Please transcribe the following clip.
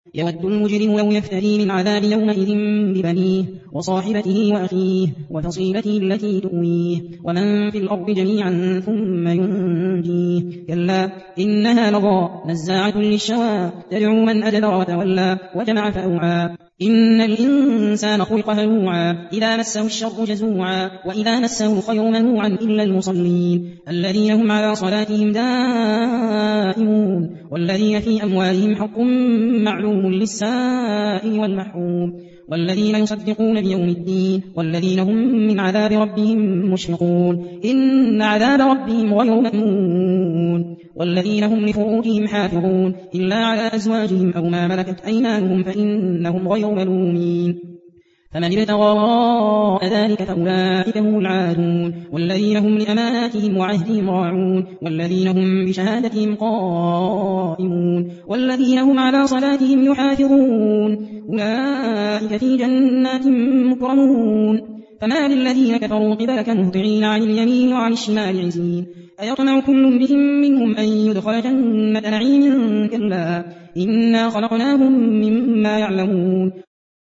يود المجرم لو يفتري من عذاب يومئذ ببنيه وصاحبته وأخيه وفصيلته التي تؤويه ومن في الأرض جميعا ثم ينجيه كلا إنها لظى نزاعة للشوى تدعو من أدبر وتولى وجمع فأوعى إن الإنسان خلق هلوعا إذا مسه الشر جزوعا وإذا مسه الخير منوعا إلا المصلين الذين هم على صلاتهم دائمون والذين في أموالهم حق معلوم للسائل والمحروم والذين يصدقون بيوم الدين والذين هم من عذاب ربهم مشفقون إن عذاب ربهم غير مأمون والذين هم لفروجهم حافظون إلا على أزواجهم أو ما ملكت أيمانهم فإنهم غير ملومين فمن ابتغى وراء ذلك فأولئك هم العادون والذين هم لأماناتهم وعهدهم راعون والذين هم بشهادتهم قائمون والذين هم على صلاتهم يحافظون أولئك في جنات مكرمون فما للذين كفروا قبلك مهطعين عن اليمين وعن الشمال عزين أيطمع كل امرئ منهم أن يدخل جنة نعيم كلا إنا خلقناهم مما يعلمون